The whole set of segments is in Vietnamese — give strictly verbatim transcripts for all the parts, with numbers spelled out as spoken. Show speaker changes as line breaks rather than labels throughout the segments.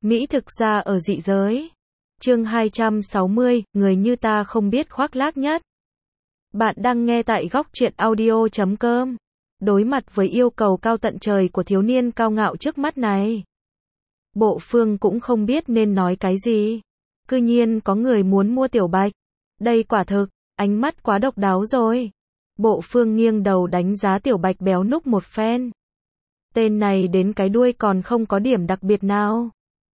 Mỹ thực ra ở dị giới. Chương hai trăm sáu mươi, người như ta không biết khoác lác nhất. Bạn đang nghe tại góc truyện audio chấm com. Đối mặt với yêu cầu cao tận trời của thiếu niên cao ngạo trước mắt này, Bộ Phương cũng không biết nên nói cái gì. Cư nhiên có người muốn mua Tiểu Bạch. Đây quả thực, ánh mắt quá độc đáo rồi. Bộ Phương nghiêng đầu đánh giá Tiểu Bạch béo núc một phen. Tên này đến cái đuôi còn không có điểm đặc biệt nào.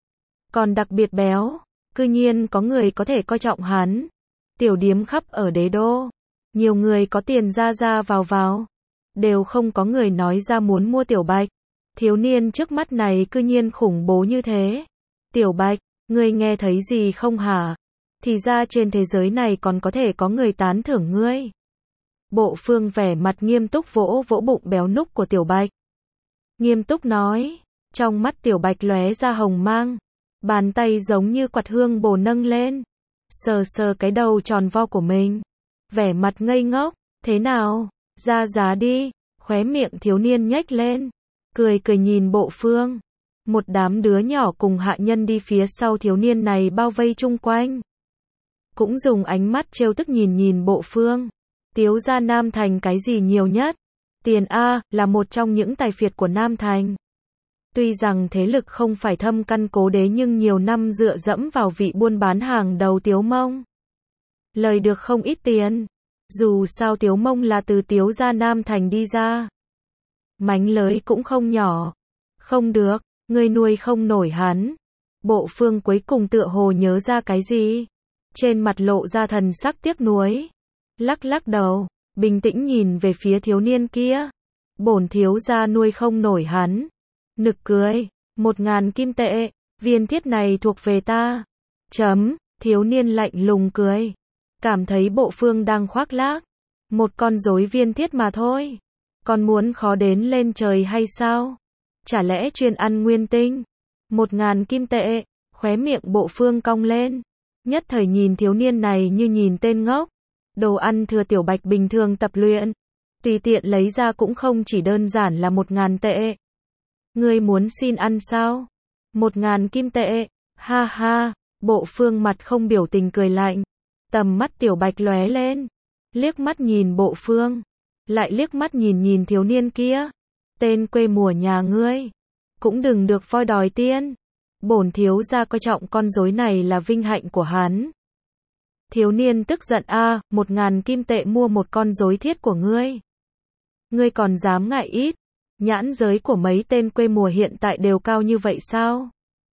Còn đặc biệt béo. Cư nhiên có người có thể coi trọng hắn. Tiểu điếm khắp ở đế đô. Nhiều người có tiền ra ra vào vào. Đều không có người nói ra muốn mua Tiểu Bạch. Thiếu niên trước mắt này cư nhiên khủng bố như thế. Tiểu Bạch, ngươi nghe thấy gì không hả? Thì ra trên thế giới này còn có thể có người tán thưởng ngươi. Bộ Phương vẻ mặt nghiêm túc vỗ vỗ bụng béo núc của Tiểu Bạch. Nghiêm túc nói. Trong mắt Tiểu Bạch lóe ra hồng mang. Bàn tay giống như quạt hương bồ nâng lên. Sờ sờ cái đầu tròn vo của mình. Vẻ mặt ngây ngốc. Thế nào? Ra giá đi. Khóe miệng thiếu niên nhếch lên. Cười cười nhìn Bộ Phương. Một đám đứa nhỏ cùng hạ nhân đi phía sau thiếu niên này bao vây chung quanh. Cũng dùng ánh mắt trêu tức nhìn nhìn Bộ Phương. Tiếu gia Nam Thành cái gì nhiều nhất? Tiền A, là một trong những tài phiệt của Nam Thành. Tuy rằng thế lực không phải thâm căn cố đế nhưng nhiều năm dựa dẫm vào vị buôn bán hàng đầu Tiếu Mông. Lời được không ít tiền. Dù sao Tiếu Mông là từ Tiếu gia Nam Thành đi ra. Mánh lới cũng không nhỏ. Không được, ngươi nuôi không nổi hắn. Bộ Phương cuối cùng tựa hồ nhớ ra cái gì. Trên mặt lộ ra thần sắc tiếc nuối. Lắc lắc đầu, bình tĩnh nhìn về phía thiếu niên kia. Bổn thiếu gia nuôi không nổi hắn. Nực cười, một ngàn kim tệ, viên thiết này thuộc về ta. Chấm, thiếu niên lạnh lùng cười. Cảm thấy Bộ Phương đang khoác lác. Một con rối viên thiết mà thôi. Còn muốn khó đến lên trời hay sao? Chả lẽ chuyên ăn nguyên tinh? Một ngàn kim tệ, khóe miệng Bộ Phương cong lên. Nhất thời nhìn thiếu niên này như nhìn tên ngốc. Đồ ăn thừa Tiểu Bạch bình thường tập luyện. Tùy tiện lấy ra cũng không chỉ đơn giản là một ngàn tệ. Ngươi muốn xin ăn sao? Một ngàn kim tệ. Ha ha, Bộ Phương mặt không biểu tình cười lạnh. Tầm mắt Tiểu Bạch lóe lên. Liếc mắt nhìn Bộ Phương. Lại liếc mắt nhìn nhìn thiếu niên kia. Tên quê mùa nhà ngươi. Cũng đừng được voi đòi tiên. Bổn thiếu gia coi trọng con rối này là vinh hạnh của hắn. Thiếu niên tức giận a, một ngàn kim tệ mua một con rối thiết của ngươi. Ngươi còn dám ngại ít. Nhãn giới của mấy tên quê mùa hiện tại đều cao như vậy sao?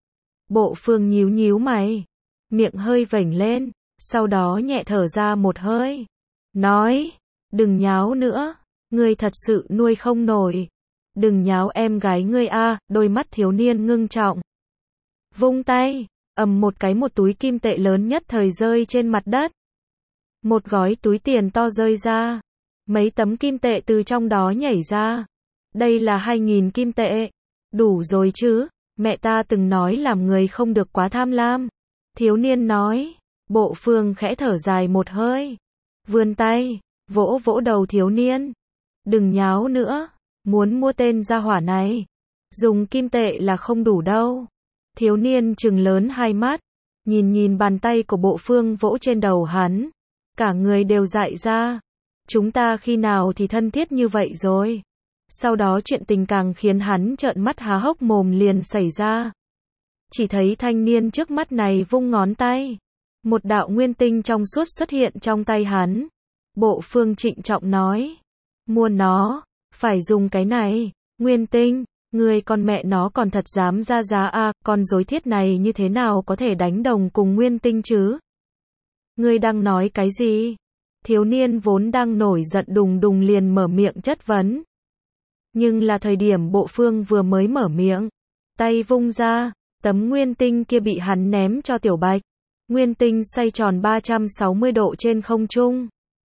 Bộ Phương nhíu nhíu mày. Miệng hơi vểnh lên. Sau đó nhẹ thở ra một hơi. Nói. Đừng nháo nữa. Ngươi thật sự nuôi không nổi. Đừng nháo em gái ngươi a, đôi mắt thiếu niên ngưng trọng. Vung tay. Ầm một cái một túi kim tệ lớn nhất thời rơi trên mặt đất. Một gói túi tiền to rơi ra. Mấy tấm kim tệ từ trong đó nhảy ra. Đây là hai nghìn kim tệ. Đủ rồi chứ, mẹ ta từng nói làm người không được quá tham lam. Thiếu niên nói. Bộ Phương khẽ thở dài một hơi. Vươn tay, vỗ vỗ đầu thiếu niên. Đừng nháo nữa, muốn mua tên gia hỏa này. Dùng kim tệ là không đủ đâu. Thiếu niên trừng lớn hai mắt. Nhìn nhìn bàn tay của Bộ Phương vỗ trên đầu hắn. Cả người đều dại ra. Chúng ta khi nào thì thân thiết như vậy rồi. Sau đó chuyện tình càng khiến hắn trợn mắt há hốc mồm liền xảy ra. Chỉ thấy thanh niên trước mắt này vung ngón tay. Một đạo nguyên tinh trong suốt xuất hiện trong tay hắn. Bộ Phương trịnh trọng nói. Mua nó, phải dùng cái này. Nguyên tinh, người con mẹ nó còn thật dám ra giá a, à, con rối thiết này như thế nào có thể đánh đồng cùng nguyên tinh chứ? Ngươi đang nói cái gì? Thiếu niên vốn đang nổi giận đùng đùng liền mở miệng chất vấn. Nhưng là thời điểm Bộ Phương vừa mới mở miệng, tay vung ra, tấm nguyên tinh kia bị hắn ném cho Tiểu Bạch. Nguyên tinh xoay tròn ba trăm sáu mươi độ trên không trung.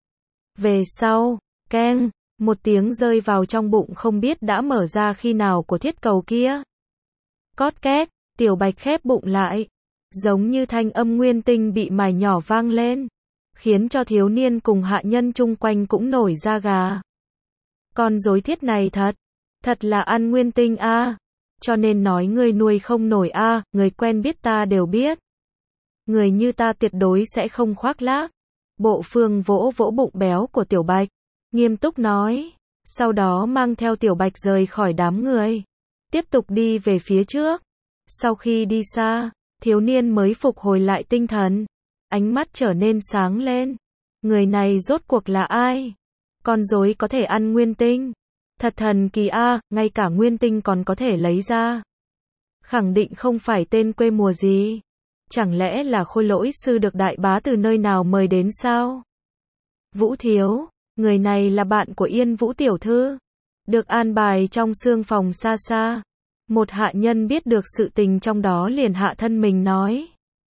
Về sau, keng, một tiếng rơi vào trong bụng không biết đã mở ra khi nào của thiết cầu kia. Cót két, Tiểu Bạch khép bụng lại. Giống như thanh âm nguyên tinh bị mài nhỏ vang lên. Khiến cho thiếu niên cùng hạ nhân chung quanh cũng nổi da gà. Con rối thiết này thật, thật là ăn nguyên tinh a. cho nên nói ngươi nuôi không nổi a, người quen biết ta đều biết. Người như ta tuyệt đối sẽ không khoác lác. Bộ Phương vỗ vỗ bụng béo của Tiểu Bạch, nghiêm túc nói, sau đó mang theo Tiểu Bạch rời khỏi đám người, tiếp tục đi về phía trước. Sau khi đi xa, thiếu niên mới phục hồi lại tinh thần, ánh mắt trở nên sáng lên. Người này rốt cuộc là ai? Con rối có thể ăn nguyên tinh. Thật thần kỳ a, ngay cả nguyên tinh còn có thể lấy ra. Khẳng định không phải tên quê mùa gì. Chẳng lẽ là Khôi Lỗi sư được đại bá từ nơi nào mời đến sao? Vũ thiếu, người này là bạn của Yên Vũ tiểu thư, được an bài trong xương phòng xa xa. Một hạ nhân biết được sự tình trong đó liền hạ thân mình nói.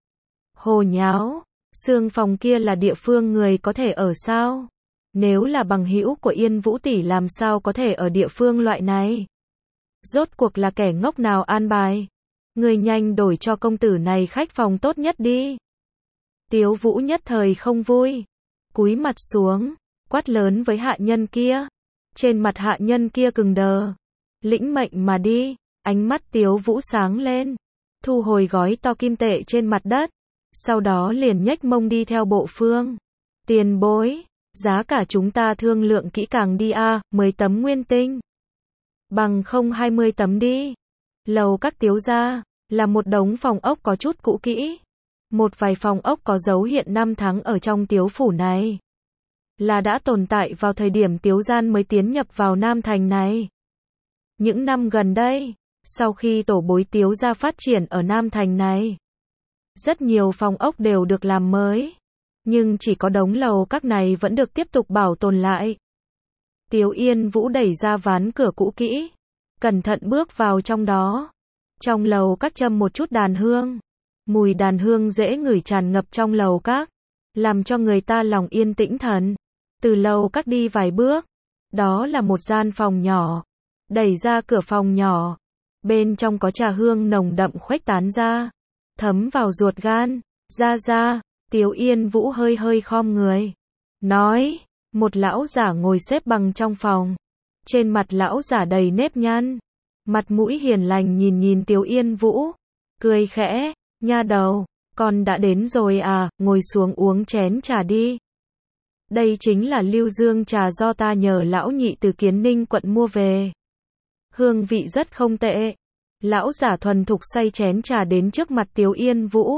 Hồ nháo, xương phòng kia là địa phương người có thể ở sao? Nếu là bằng hữu của Yên Vũ tỷ làm sao có thể ở địa phương loại này? Rốt cuộc là kẻ ngốc nào an bài? Người nhanh đổi cho công tử này khách phòng tốt nhất đi. Tiếu Vũ nhất thời không vui, cúi mặt xuống, quát lớn với hạ nhân kia. Trên mặt hạ nhân kia cứng đờ, lĩnh mệnh mà đi. Ánh mắt Tiếu Vũ sáng lên, thu hồi gói to kim tệ trên mặt đất, sau đó liền nhếch mông đi theo Bộ Phương. Tiền bối, giá cả chúng ta thương lượng kỹ càng đi a, mười tấm nguyên tinh. Bằng không hai mươi tấm đi. Lầu các Tiếu gia là một đống phòng ốc có chút cũ kỹ. Một vài phòng ốc có dấu hiện năm tháng ở trong Tiếu phủ này. Là đã tồn tại vào thời điểm Tiếu Gian mới tiến nhập vào Nam Thành này. Những năm gần đây, sau khi tổ bối Tiếu gia phát triển ở Nam Thành này, rất nhiều phòng ốc đều được làm mới. Nhưng chỉ có đống lầu các này vẫn được tiếp tục bảo tồn lại. Tiếu Yên Vũ đẩy ra ván cửa cũ kỹ, cẩn thận bước vào trong đó. Trong lầu các châm một chút đàn hương. Mùi đàn hương dễ ngửi tràn ngập trong lầu các, làm cho người ta lòng yên tĩnh thần. Từ lầu các đi vài bước, đó là một gian phòng nhỏ. Đẩy ra cửa phòng nhỏ, bên trong có trà hương nồng đậm khuếch tán ra, thấm vào ruột gan. Ra ra, Tiếu Yên Vũ hơi hơi khom người, nói, một lão giả ngồi xếp bằng trong phòng. Trên mặt lão giả đầy nếp nhăn, mặt mũi hiền lành nhìn nhìn Tiếu Yên Vũ, cười khẽ, nha đầu, con đã đến rồi à, ngồi xuống uống chén trà đi. Đây chính là Lưu Dương trà do ta nhờ lão nhị từ Kiến Ninh quận mua về. Hương vị rất không tệ. Lão giả thuần thục xay chén trà đến trước mặt Tiếu Yên Vũ.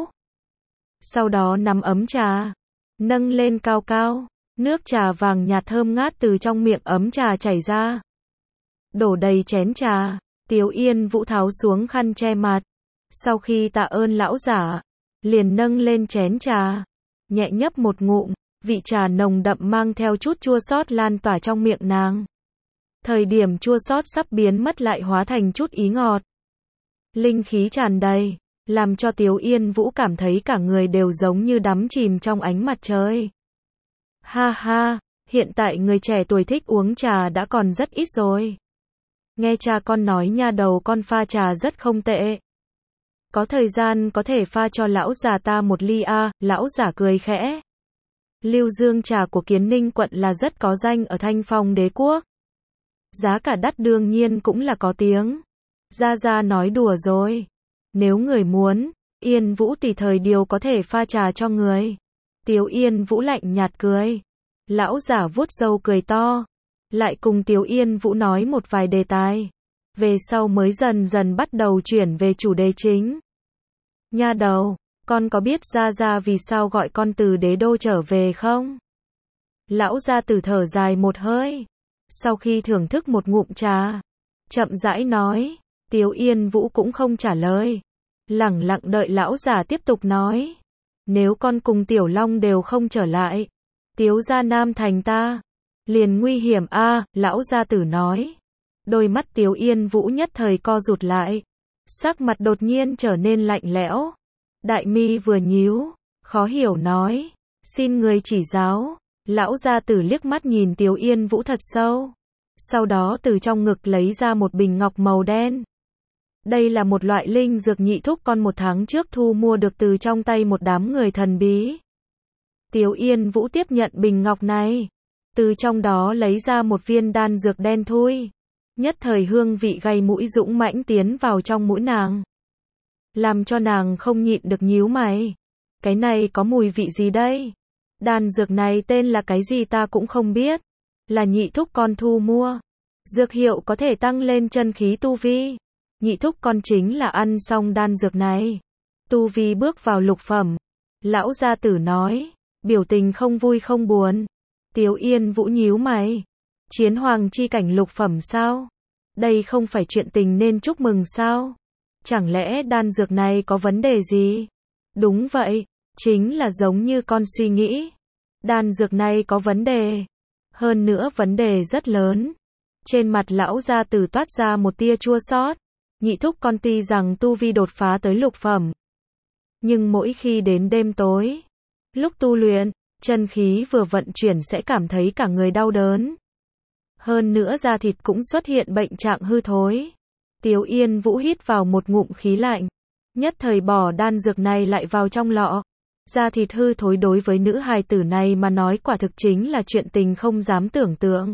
Sau đó nắm ấm trà, nâng lên cao cao, nước trà vàng nhạt thơm ngát từ trong miệng ấm trà chảy ra. Đổ đầy chén trà, Tiếu Yên Vũ tháo xuống khăn che mặt. Sau khi tạ ơn lão giả, liền nâng lên chén trà, nhẹ nhấp một ngụm, vị trà nồng đậm mang theo chút chua xót lan tỏa trong miệng nàng. Thời điểm chua xót sắp biến mất lại hóa thành chút ý ngọt. Linh khí tràn đầy, làm cho Tiếu Yên Vũ cảm thấy cả người đều giống như đắm chìm trong ánh mặt trời. Ha ha, hiện tại người trẻ tuổi thích uống trà đã còn rất ít rồi. Nghe cha con nói nha đầu con pha trà rất không tệ. Có thời gian có thể pha cho lão già ta một ly a, lão giả cười khẽ. Lưu Dương trà của Kiến Ninh quận là rất có danh ở Thanh Phong đế quốc. Giá cả đắt đương nhiên cũng là có tiếng. Gia Gia nói đùa rồi. Nếu người muốn, Yên Vũ tùy thời điều có thể pha trà cho người. Tiếu Yên Vũ lạnh nhạt cười. Lão giả vuốt râu cười to. Lại cùng Tiếu Yên Vũ nói một vài đề tài. Về sau mới dần dần bắt đầu chuyển về chủ đề chính. Nha đầu, con có biết Gia Gia vì sao gọi con từ đế đô trở về không? Lão gia tử thở dài một hơi. Sau khi thưởng thức một ngụm trà, chậm rãi nói. Tiếu Yên Vũ cũng không trả lời, lẳng lặng đợi lão giả tiếp tục nói. Nếu con cùng Tiểu Long đều không trở lại, Tiếu gia Nam Thành ta liền nguy hiểm a, lão gia tử nói. Đôi mắt Tiếu Yên Vũ nhất thời co rụt lại, sắc mặt đột nhiên trở nên lạnh lẽo. Đại mi vừa nhíu, khó hiểu nói, xin người chỉ giáo. Lão gia tử liếc mắt nhìn Tiếu Yên Vũ thật sâu, sau đó từ trong ngực lấy ra một bình ngọc màu đen. Đây là một loại linh dược nhị thúc con một tháng trước thu mua được từ trong tay một đám người thần bí. Tiếu Yên Vũ tiếp nhận bình ngọc này, từ trong đó lấy ra một viên đan dược đen thui. Nhất thời hương vị gây mũi dũng mãnh tiến vào trong mũi nàng. Làm cho nàng không nhịn được nhíu mày. Cái này có mùi vị gì đây? Đan dược này tên là cái gì ta cũng không biết. Là nhị thúc con thu mua. Dược hiệu có thể tăng lên chân khí tu vi. Nhị thúc con chính là ăn xong đan dược này. Tu vi bước vào lục phẩm. Lão gia tử nói. Biểu tình không vui không buồn. Tiếu Yên Vũ nhíu mày. Chiến hoàng chi cảnh lục phẩm sao? Đây không phải chuyện tình nên chúc mừng sao? Chẳng lẽ đan dược này có vấn đề gì? Đúng vậy, chính là giống như con suy nghĩ. Đan dược này có vấn đề. Hơn nữa vấn đề rất lớn. Trên mặt lão gia tử toát ra một tia chua xót. Nhị thúc con tuy rằng tu vi đột phá tới lục phẩm. Nhưng mỗi khi đến đêm tối, lúc tu luyện, chân khí vừa vận chuyển sẽ cảm thấy cả người đau đớn. Hơn nữa da thịt cũng xuất hiện bệnh trạng hư thối. Tiếu Yên Vũ hít vào một ngụm khí lạnh. Nhất thời bỏ đan dược này lại vào trong lọ. Da thịt hư thối đối với nữ hài tử này mà nói quả thực chính là chuyện tình không dám tưởng tượng.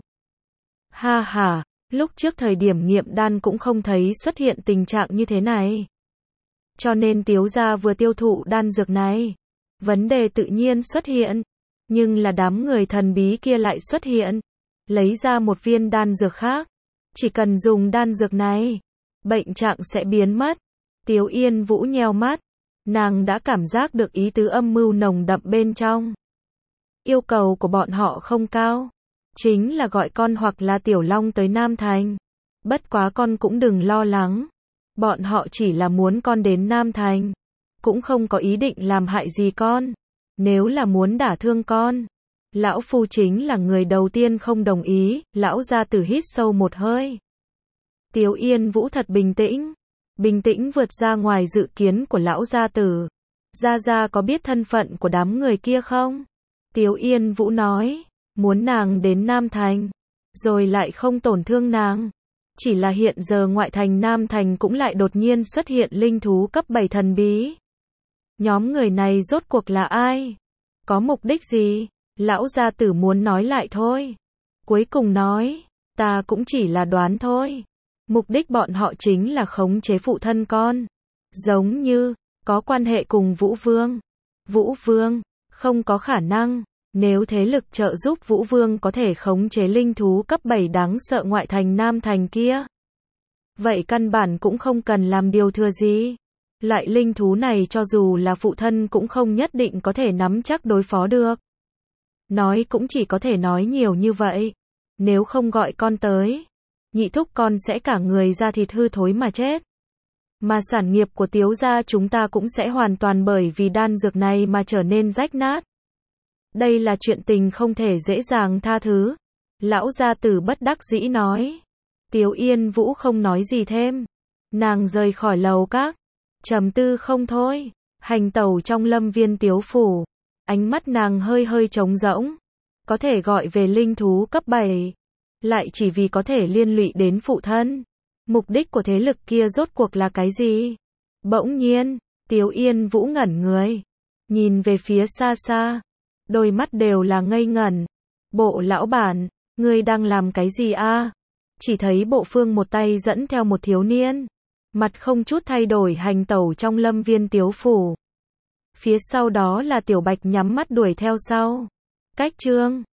Ha ha, lúc trước thời điểm nghiệm đan cũng không thấy xuất hiện tình trạng như thế này. Cho nên Tiếu gia vừa tiêu thụ đan dược này. Vấn đề tự nhiên xuất hiện. Nhưng là đám người thần bí kia lại xuất hiện. Lấy ra một viên đan dược khác. Chỉ cần dùng đan dược này, bệnh trạng sẽ biến mất. Tiếu Yên Vũ nheo mắt. Nàng đã cảm giác được ý tứ âm mưu nồng đậm bên trong. Yêu cầu của bọn họ không cao. Chính là gọi con hoặc là Tiểu Long tới Nam Thành. Bất quá con cũng đừng lo lắng. Bọn họ chỉ là muốn con đến Nam Thành. Cũng không có ý định làm hại gì con. Nếu là muốn đả thương con, lão phu chính là người đầu tiên không đồng ý. Lão gia tử hít sâu một hơi. Tiếu Yên Vũ thật bình tĩnh. Bình tĩnh vượt ra ngoài dự kiến của lão gia tử. Gia Gia có biết thân phận của đám người kia không? Tiếu Yên Vũ nói. Muốn nàng đến Nam Thành. Rồi lại không tổn thương nàng. Chỉ là hiện giờ ngoại thành Nam Thành cũng lại đột nhiên xuất hiện linh thú cấp bảy thần bí. Nhóm người này rốt cuộc là ai? Có mục đích gì? Lão gia tử muốn nói lại thôi. Cuối cùng nói. Ta cũng chỉ là đoán thôi. Mục đích bọn họ chính là khống chế phụ thân con. Giống như, có quan hệ cùng Vũ Vương. Vũ Vương, không có khả năng. Nếu thế lực trợ giúp Vũ Vương có thể khống chế linh thú cấp bảy đáng sợ ngoại thành Nam Thành kia. Vậy căn bản cũng không cần làm điều thừa gì. Loại linh thú này cho dù là phụ thân cũng không nhất định có thể nắm chắc đối phó được. Nói cũng chỉ có thể nói nhiều như vậy. Nếu không gọi con tới, nhị thúc con sẽ cả người da thịt hư thối mà chết. Mà sản nghiệp của Tiếu gia chúng ta cũng sẽ hoàn toàn bởi vì đan dược này mà trở nên rách nát. Đây là chuyện tình không thể dễ dàng tha thứ. Lão gia tử bất đắc dĩ nói. Tiếu Yên Vũ không nói gì thêm. Nàng rời khỏi lầu các. Trầm tư không thôi. Hành tẩu trong lâm viên Tiếu phủ. Ánh mắt nàng hơi hơi trống rỗng. Có thể gọi về linh thú cấp bảy. Lại chỉ vì có thể liên lụy đến phụ thân. Mục đích của thế lực kia rốt cuộc là cái gì? Bỗng nhiên, Tiếu Yên Vũ ngẩn người. Nhìn về phía xa xa. Đôi mắt đều là ngây ngẩn. Bộ lão bản, ngươi đang làm cái gì a? Chỉ thấy Bộ Phương một tay dẫn theo một thiếu niên. Mặt không chút thay đổi hành tẩu trong lâm viên Tiếu phủ. Phía sau đó là Tiểu Bạch nhắm mắt đuổi theo sau. Cách chương